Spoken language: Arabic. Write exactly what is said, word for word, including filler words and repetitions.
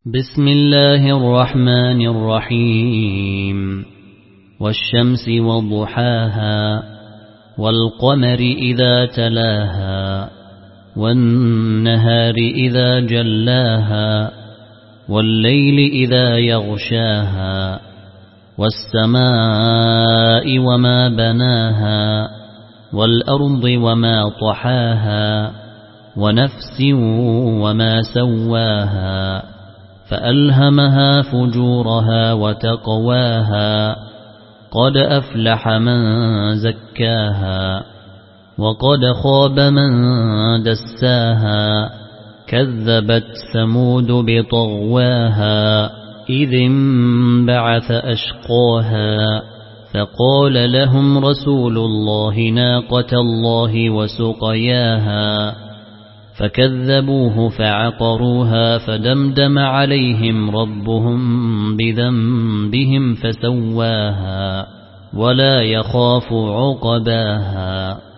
بسم الله الرحمن الرحيم والشمس وضحاها والقمر إذا تلاها والنهار إذا جلاها والليل إذا يغشاها والسماء وما بناها والأرض وما طحاها ونفس وما سواها فألهمها فجورها وتقواها قد أفلح من زكاها وقد خاب من دساها كذبت ثمود بطغواها إذ انبعث أشقاها فقال لهم رسول الله ناقة الله وسقياها فكذبوه فعقروها فدمدم عليهم ربهم بذنبهم فسواها ولا يخاف عقباها.